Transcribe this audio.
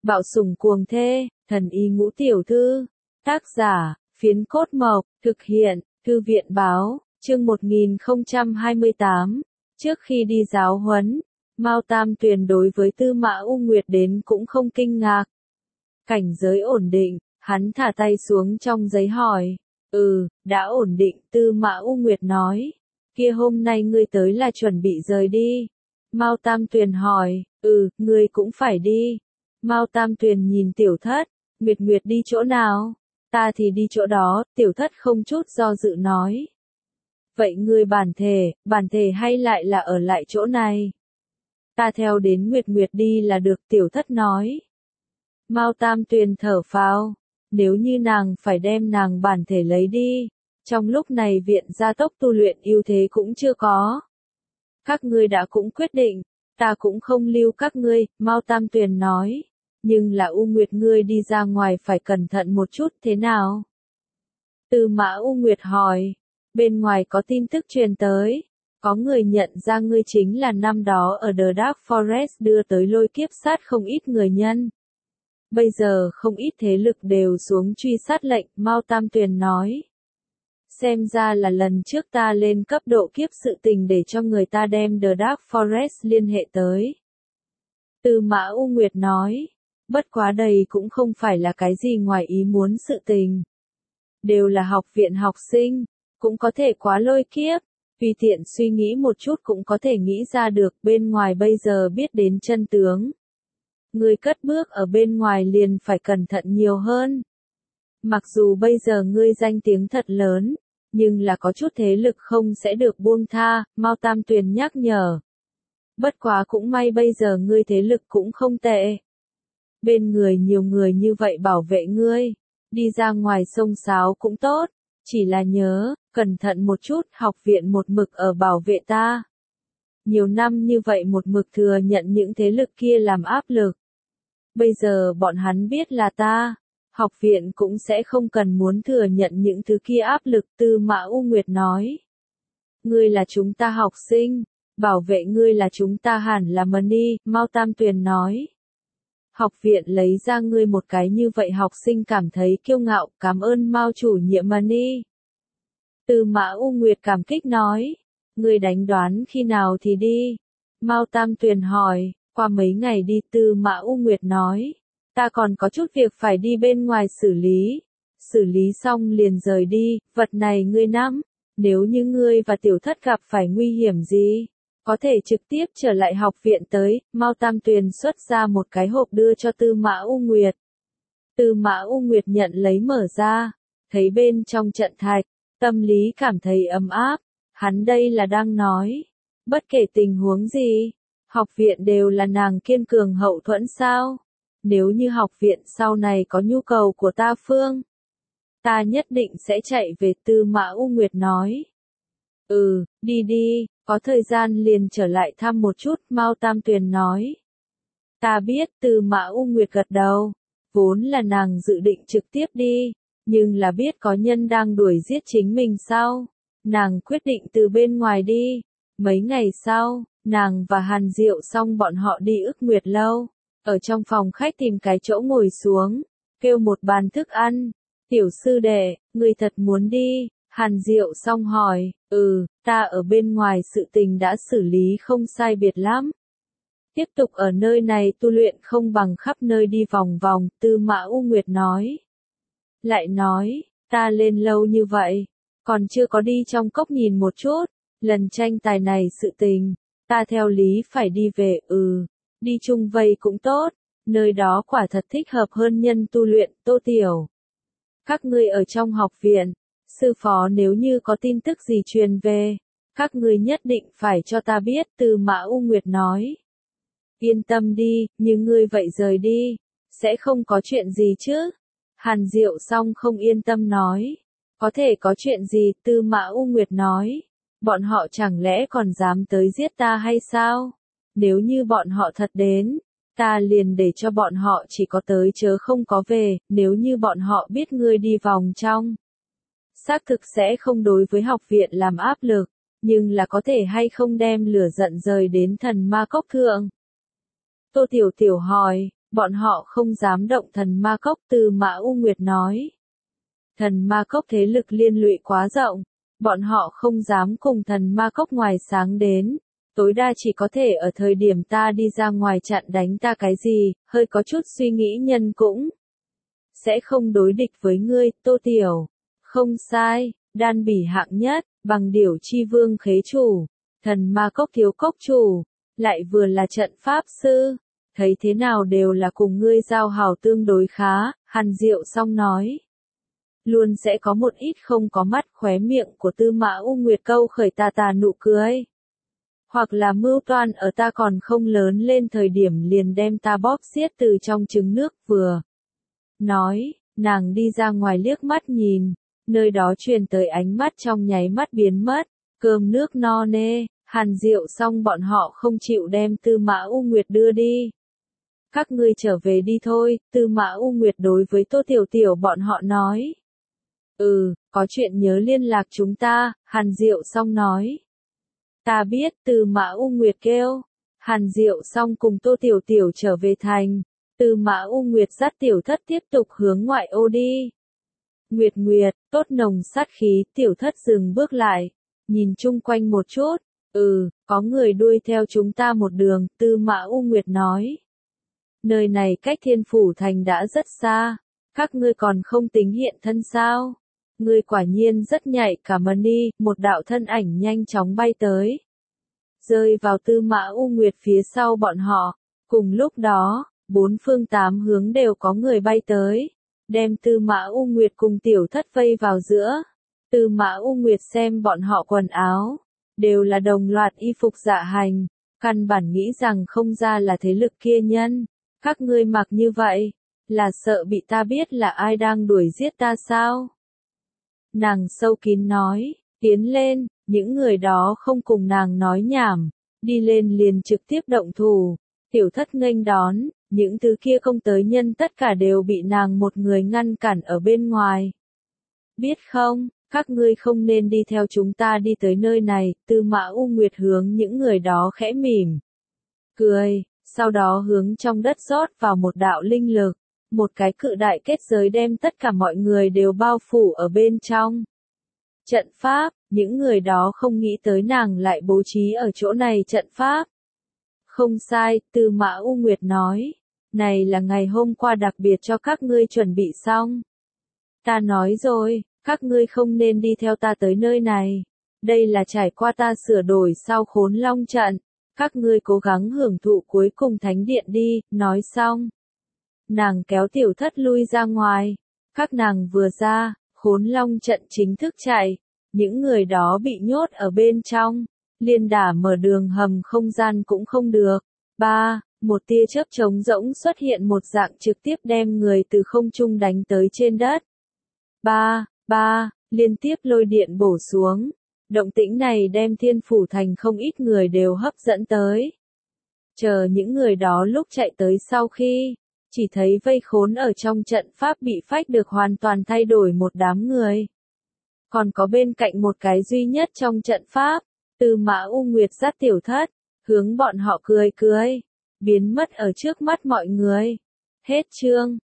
Bạo sủng cuồng thê, thần y ngũ tiểu thư. Tác giả, Phiến Cốt Mộc, thực hiện, Thư viện báo, chương 1028. Trước khi đi giáo huấn, Mao Tam Tuyền đối với Tư Mã U Nguyệt đến cũng không kinh ngạc. Cảnh giới ổn định, hắn thả tay xuống trong giấy hỏi. Đã ổn định, Tư Mã U Nguyệt nói. Kia hôm nay ngươi tới là chuẩn bị rời đi. Mao Tam Tuyền hỏi, ngươi cũng phải đi. Mao Tam Tuyền nhìn Tiểu Thất, Nguyệt đi chỗ nào? Ta thì đi chỗ đó, Tiểu Thất không chút do dự nói. Vậy ngươi bản thể hay lại là ở lại chỗ này? Ta theo đến Nguyệt đi là được, Tiểu Thất nói. Mao Tam Tuyền thở phào, nếu như nàng phải đem nàng bản thể lấy đi, trong lúc này viện gia tốc tu luyện ưu thế cũng chưa có. Các ngươi đã cũng quyết định, ta cũng không lưu các ngươi, Mao Tam Tuyền nói. Nhưng là U Nguyệt ngươi đi ra ngoài phải cẩn thận một chút thế nào? Tư Mã U Nguyệt hỏi, bên ngoài có tin tức truyền tới, có người nhận ra ngươi chính là năm đó ở The Dark Forest đưa tới lôi kiếp sát không ít người nhân. Bây giờ không ít thế lực đều xuống truy sát lệnh, Mao Tam Tuyền nói. Xem ra là lần trước ta lên cấp độ kiếp sự tình để cho người ta đem The Dark Forest liên hệ tới. Tư Mã U Nguyệt nói. Bất quá đây cũng không phải là cái gì ngoài ý muốn sự tình. Đều là học viện học sinh, cũng có thể quá lôi kiếp, tùy tiện suy nghĩ một chút cũng có thể nghĩ ra được bên ngoài bây giờ biết đến chân tướng. Ngươi cất bước ở bên ngoài liền phải cẩn thận nhiều hơn. Mặc dù bây giờ ngươi danh tiếng thật lớn, nhưng là có chút thế lực không sẽ được buông tha, Mao Tam Tuyền nhắc nhở. Bất quá cũng may bây giờ ngươi thế lực cũng không tệ. Bên người nhiều người như vậy bảo vệ ngươi, đi ra ngoài sông sáo cũng tốt, chỉ là nhớ, cẩn thận một chút, học viện một mực ở bảo vệ ta. Nhiều năm như vậy một mực thừa nhận những thế lực kia làm áp lực. Bây giờ bọn hắn biết là ta, học viện cũng sẽ không cần muốn thừa nhận những thứ kia áp lực, Tư Mã U Nguyệt nói. Ngươi là chúng ta học sinh, bảo vệ ngươi là chúng ta hẳn là Mani, Mao Tam Tuyền nói. Học viện lấy ra ngươi một cái như vậy học sinh cảm thấy kiêu ngạo, cảm ơn Mao chủ nhiệm Mani. Tư Mã U Nguyệt cảm kích nói, ngươi đánh đoán khi nào thì đi. Mao Tam Tuyền hỏi, qua mấy ngày đi, Tư Mã U Nguyệt nói, ta còn có chút việc phải đi bên ngoài xử lý xong liền rời đi, vật này ngươi nắm, nếu như ngươi và Tiểu Thất gặp phải nguy hiểm gì, có thể trực tiếp trở lại học viện tới. Mao Tam Tuyền xuất ra một cái hộp đưa cho Tư Mã U Nguyệt. Tư Mã U Nguyệt nhận lấy mở ra, thấy bên trong trận thạch, tâm lý cảm thấy ấm áp, hắn đây là đang nói, bất kể tình huống gì, học viện đều là nàng kiên cường hậu thuẫn sao? Nếu như học viện sau này có nhu cầu của ta phương, ta nhất định sẽ chạy về, Tư Mã U Nguyệt nói. Đi, có thời gian liền trở lại thăm một chút, Mao Tam Tuyền nói. Ta biết, Tư Mã U Nguyệt gật đầu, vốn là nàng dự định trực tiếp đi, nhưng là biết có nhân đang đuổi giết chính mình sau, nàng quyết định từ bên ngoài đi. Mấy ngày sau, nàng và Hàn Diệu xong bọn họ đi Ức Nguyệt lâu, ở trong phòng khách tìm cái chỗ ngồi xuống, kêu một bàn thức ăn. Tiểu sư đệ, ngươi thật muốn đi? Hàn Diệu xong hỏi, ta ở bên ngoài sự tình đã xử lý không sai biệt lắm. Tiếp tục ở nơi này tu luyện không bằng khắp nơi đi vòng vòng, Tư Mã U Nguyệt nói. Lại nói, ta lên lâu như vậy, còn chưa có đi trong cốc nhìn một chút, lần tranh tài này sự tình, ta theo lý phải đi về, đi chung vây cũng tốt, nơi đó quả thật thích hợp hơn nhân tu luyện, Tô Tiểu. Các ngươi ở trong học viện, sư phó nếu như có tin tức gì truyền về, các ngươi nhất định phải cho ta biết, Tư Mã U Nguyệt nói. Yên tâm đi, như ngươi vậy rời đi, sẽ không có chuyện gì chứ? Hàn Diệu xong không yên tâm nói. Có thể có chuyện gì, Tư Mã U Nguyệt nói. Bọn họ chẳng lẽ còn dám tới giết ta hay sao? Nếu như bọn họ thật đến, ta liền để cho bọn họ chỉ có tới chớ không có về, nếu như bọn họ biết ngươi đi vòng trong. Xác thực sẽ không đối với học viện làm áp lực, nhưng là có thể hay không đem lửa giận rời đến thần ma cốc thượng. Tô Tiểu Tiểu hỏi, bọn họ không dám động thần ma cốc, Tư Mã U Nguyệt nói. Thần ma cốc thế lực liên lụy quá rộng, bọn họ không dám cùng thần ma cốc ngoài sáng đến, tối đa chỉ có thể ở thời điểm ta đi ra ngoài chặn đánh ta cái gì, hơi có chút suy nghĩ nhân cũng sẽ không đối địch với ngươi, Tô Tiểu. Không sai, đan bỉ hạng nhất, bằng điểu chi vương khế chủ, thần ma cốc thiếu cốc chủ, lại vừa là trận pháp sư, thấy thế nào đều là cùng ngươi giao hảo tương đối khá, Hàn Diệu Song nói. Luôn sẽ có một ít không có mắt, khóe miệng của Tư Mã U Nguyệt câu khởi tà tà nụ cười. Hoặc là mưu toan ở ta còn không lớn lên thời điểm liền đem ta bóp xiết từ trong trứng nước, vừa nói, nàng đi ra ngoài liếc mắt nhìn, nơi đó truyền tới ánh mắt trong nháy mắt biến mất, cơm nước no nê, Hàn Diệu Song bọn họ không chịu đem Tư Mã U Nguyệt đưa đi. Các ngươi trở về đi thôi, Tư Mã U Nguyệt đối với Tô Tiểu Tiểu bọn họ nói. Có chuyện nhớ liên lạc chúng ta, Hàn Diệu Song nói. Ta biết, Tư Mã U Nguyệt kêu. Hàn Diệu Song cùng Tô Tiểu Tiểu trở về thành. Tư Mã U Nguyệt dắt Tiểu Thất tiếp tục hướng ngoại ô đi. Nguyệt Nguyệt, tốt nồng sát khí, Tiểu Thất dừng bước lại. Nhìn chung quanh một chút. Có người đuôi theo chúng ta một đường, Tư Mã U Nguyệt nói. Nơi này cách Thiên Phủ Thành đã rất xa. Các ngươi còn không tính hiện thân sao? Ngươi quả nhiên rất nhạy cảm đi, một đạo thân ảnh nhanh chóng bay tới. Rơi vào Tư Mã U Nguyệt phía sau bọn họ. Cùng lúc đó, bốn phương tám hướng đều có người bay tới. Đem Tư Mã U Nguyệt cùng Tiểu Thất vây vào giữa. Tư Mã U Nguyệt xem bọn họ quần áo. Đều là đồng loạt y phục dạ hành. Căn bản nghĩ rằng không ra là thế lực kia nhân. Các ngươi mặc như vậy, là sợ bị ta biết là ai đang đuổi giết ta sao? Nàng sâu kín nói, tiến lên, những người đó không cùng nàng nói nhảm, đi lên liền trực tiếp động thủ, Tiểu Thất nghênh đón, những thứ kia không tới nhân tất cả đều bị nàng một người ngăn cản ở bên ngoài. Biết không, các ngươi không nên đi theo chúng ta đi tới nơi này, Tư Mã U Nguyệt hướng những người đó khẽ mỉm. Cười, sau đó hướng trong đất rót vào một đạo linh lực. Một cái cự đại kết giới đem tất cả mọi người đều bao phủ ở bên trong. Trận pháp, những người đó không nghĩ tới nàng lại bố trí ở chỗ này trận pháp. Không sai, Tư Mã U Nguyệt nói. Này là ngày hôm qua đặc biệt cho các ngươi chuẩn bị xong. Ta nói rồi, các ngươi không nên đi theo ta tới nơi này. Đây là trải qua ta sửa đổi sau Khốn Long trận. Các ngươi cố gắng hưởng thụ cuối cùng thánh điện đi, nói xong. Nàng kéo Tiểu Thất lui ra ngoài. Các nàng vừa ra, Khốn Long trận chính thức chạy. Những người đó bị nhốt ở bên trong. Liên đả mở đường hầm không gian cũng không được. Một tia chớp trống rỗng xuất hiện một dạng trực tiếp đem người từ không trung đánh tới trên đất. Liên tiếp lôi điện bổ xuống. Động tĩnh này đem Thiên Phủ Thành không ít người đều hấp dẫn tới. Chờ những người đó lúc chạy tới sau khi, chỉ thấy vây khốn ở trong trận pháp bị phách được hoàn toàn thay đổi một đám người. Còn có bên cạnh một cái duy nhất trong trận pháp, Tư Mã U Nguyệt dắt Tiểu Thất, hướng bọn họ cười, biến mất ở trước mắt mọi người. Hết chương.